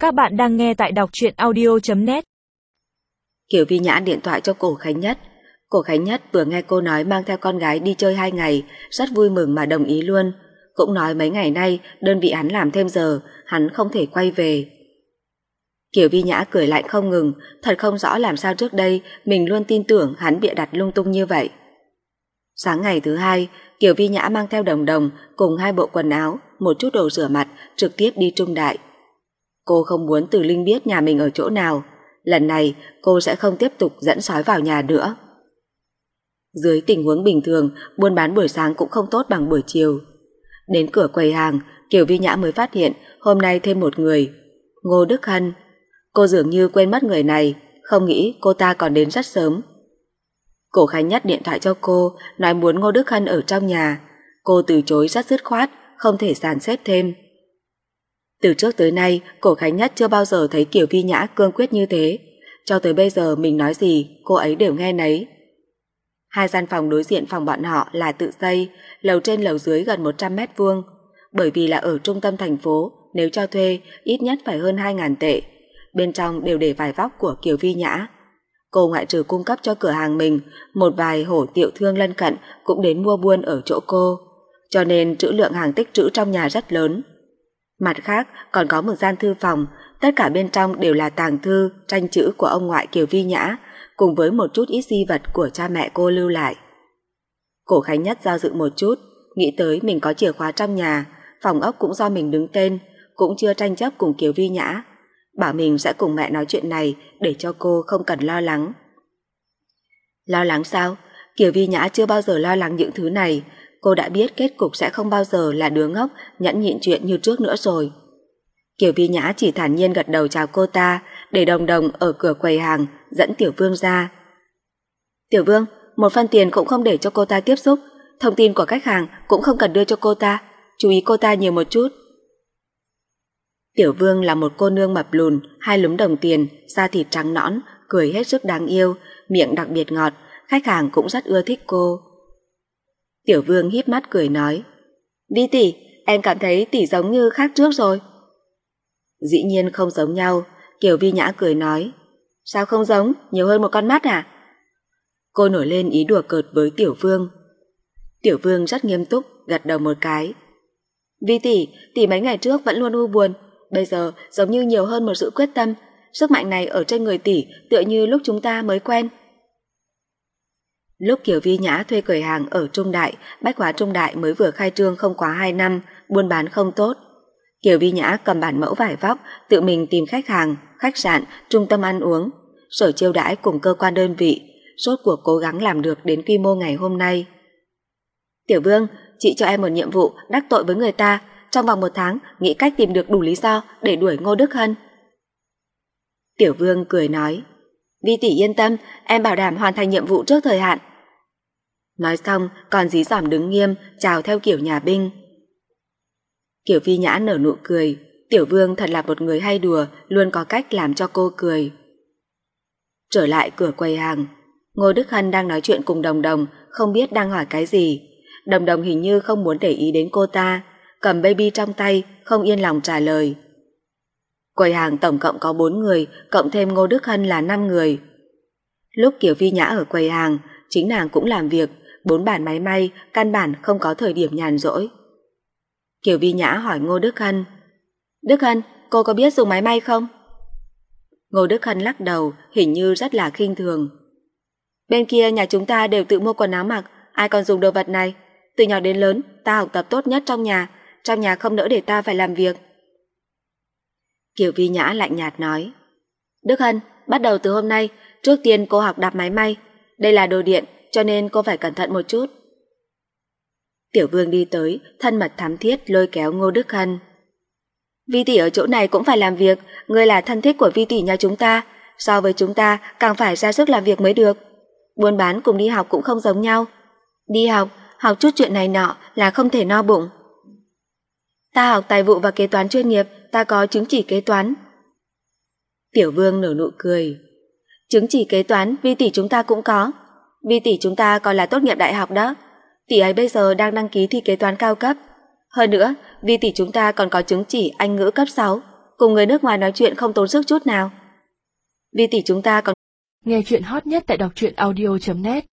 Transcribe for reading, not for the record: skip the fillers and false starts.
Các bạn đang nghe tại đọc truyện audio.net. Kiều Vi Nhã điện thoại cho Cổ Khánh Nhất. Cổ Khánh Nhất vừa nghe cô nói mang theo con gái đi chơi 2 ngày, rất vui mừng mà đồng ý luôn. Cũng nói mấy ngày nay đơn vị hắn làm thêm giờ, hắn không thể quay về. Kiều Vi Nhã cười lạnh không ngừng, thật không rõ làm sao trước đây mình luôn tin tưởng hắn bịa đặt lung tung như vậy. Sáng ngày thứ 2, Kiều Vi Nhã mang theo Đồng Đồng cùng 2 bộ quần áo, một chút đồ rửa mặt, trực tiếp đi Trung Đại. Cô không muốn Từ Linh biết nhà mình ở chỗ nào. Lần này cô sẽ không tiếp tục dẫn sói vào nhà nữa. Dưới tình huống bình thường, buôn bán buổi sáng cũng không tốt bằng buổi chiều. Đến cửa quầy hàng, Kiều Vi Nhã mới phát hiện hôm nay thêm một người, Ngô Đức Hân. Cô dường như quên mất người này, không nghĩ cô ta còn đến rất sớm. Cổ Khánh Nhất điện thoại cho cô, nói muốn Ngô Đức Hân ở trong nhà. Cô từ chối rất dứt khoát, không thể dàn xếp thêm. Từ trước tới nay, Cổ Khánh Nhất chưa bao giờ thấy Kiều Vi Nhã cương quyết như thế. Cho tới bây giờ mình nói gì, cô ấy đều nghe nấy. 2 gian phòng đối diện phòng bọn họ là tự xây, lầu trên lầu dưới gần 100 mét vuông. Bởi vì là ở trung tâm thành phố, nếu cho thuê, ít nhất phải hơn 2.000 tệ. Bên trong đều để vải vóc của Kiều Vi Nhã. Cô ngoại trừ cung cấp cho cửa hàng mình, một vài hổ tiểu thương lân cận cũng đến mua buôn ở chỗ cô. Cho nên trữ lượng hàng tích trữ trong nhà rất lớn. Mặt khác còn có một gian thư phòng, tất cả bên trong đều là tàng thư, tranh chữ của ông ngoại Kiều Vi Nhã, cùng với một chút ít di vật của cha mẹ cô lưu lại. Cổ Khánh Nhất do dự một chút, nghĩ tới mình có chìa khóa trong nhà, phòng ốc cũng do mình đứng tên, cũng chưa tranh chấp cùng Kiều Vi Nhã. Bảo mình sẽ cùng mẹ nói chuyện này để cho cô không cần lo lắng. Lo lắng sao? Kiều Vi Nhã chưa bao giờ lo lắng những thứ này. Cô đã biết kết cục sẽ không bao giờ là đứa ngốc nhẫn nhịn chuyện như trước nữa rồi. Kiều Vi Nhã chỉ thản nhiên gật đầu chào cô ta, để Đồng Đồng ở cửa quầy hàng dẫn Tiểu Vương ra. Tiểu Vương, 1 phân tiền cũng không để cho cô ta tiếp xúc, thông tin của khách hàng cũng không cần đưa cho cô ta, chú ý cô ta nhiều một chút. Tiểu Vương là một cô nương mập lùn, 2 lúm đồng tiền, da thịt trắng nõn, cười hết sức đáng yêu, miệng đặc biệt ngọt, khách hàng cũng rất ưa thích cô. Tiểu Vương híp mắt cười nói, Vi tỷ, em cảm thấy tỷ giống như khác trước rồi. Dĩ nhiên không giống nhau, Kiều Vi Nhã cười nói, sao không giống, nhiều hơn một con mắt à? Cô nổi lên ý đùa cợt với Tiểu Vương. Tiểu Vương rất nghiêm túc, gật đầu một cái. Vi tỷ mấy ngày trước vẫn luôn u buồn, bây giờ giống như nhiều hơn một sự quyết tâm, sức mạnh này ở trên người tỷ tựa như lúc chúng ta mới quen. Lúc Kiều Vi Nhã thuê quầy hàng ở Trung Đại, bách hóa Trung Đại mới vừa khai trương không quá 2 năm, buôn bán không tốt. Kiều Vi Nhã cầm bản mẫu vải vóc, tự mình tìm khách hàng, khách sạn, trung tâm ăn uống, sở chiêu đãi cùng cơ quan đơn vị, rốt cuộc cố gắng làm được đến quy mô ngày hôm nay. Tiểu Vương, chị cho em một nhiệm vụ đắc tội với người ta, trong vòng 1 tháng nghĩ cách tìm được đủ lý do để đuổi Ngô Đức Hân. Tiểu Vương cười nói, Vi tỷ yên tâm, em bảo đảm hoàn thành nhiệm vụ trước thời hạn. Nói xong còn dí dỏm đứng nghiêm, chào theo kiểu nhà binh. Kiều Vi Nhã nở nụ cười, Tiểu Vương thật là một người hay đùa, luôn có cách làm cho cô cười. Trở lại cửa quầy hàng, Ngô Đức Hân đang nói chuyện cùng Đồng Đồng, không biết đang hỏi cái gì. Đồng Đồng hình như không muốn để ý đến cô ta, cầm baby trong tay, không yên lòng trả lời. Quầy hàng tổng cộng có 4 người, cộng thêm Ngô Đức Hân là 5 người. Lúc Kiều Vi Nhã ở quầy hàng, chính nàng cũng làm việc, 4 bàn máy may, căn bản không có thời điểm nhàn rỗi. Kiều Vi Nhã hỏi Ngô Đức Hân, Đức Hân, cô có biết dùng máy may không? Ngô Đức Hân lắc đầu, hình như rất là khinh thường. Bên kia nhà chúng ta đều tự mua quần áo mặc, ai còn dùng đồ vật này? Từ nhỏ đến lớn, ta học tập tốt nhất trong nhà không nỡ để ta phải làm việc. Kiều Vi Nhã lạnh nhạt nói, Đức Hân, bắt đầu từ hôm nay, trước tiên cô học đạp máy may, đây là đồ điện cho nên cô phải cẩn thận một chút. Tiểu Vương đi tới, thân mật thắm thiết lôi kéo Ngô Đức Hân. Vi tỷ ở chỗ này cũng phải làm việc, ngươi là thân thích của Vi tỷ nhà chúng ta, so với chúng ta càng phải ra sức làm việc mới được. Buôn bán cùng đi học cũng không giống nhau. Đi học chút chuyện này nọ là không thể no bụng. Ta học tài vụ và kế toán chuyên nghiệp, ta có chứng chỉ kế toán. Tiểu Vương nở nụ cười. Chứng chỉ kế toán Vi tỷ chúng ta cũng có. Vi tỷ chúng ta còn là tốt nghiệp đại học đó. Tỷ ấy bây giờ đang đăng ký thi kế toán cao cấp. Hơn nữa, Vi tỷ chúng ta còn có chứng chỉ Anh ngữ cấp 6. cùng người nước ngoài nói chuyện không tốn sức chút nào. Vi tỷ chúng ta còn... Nghe chuyện hot nhất tại đọc truyện audio.net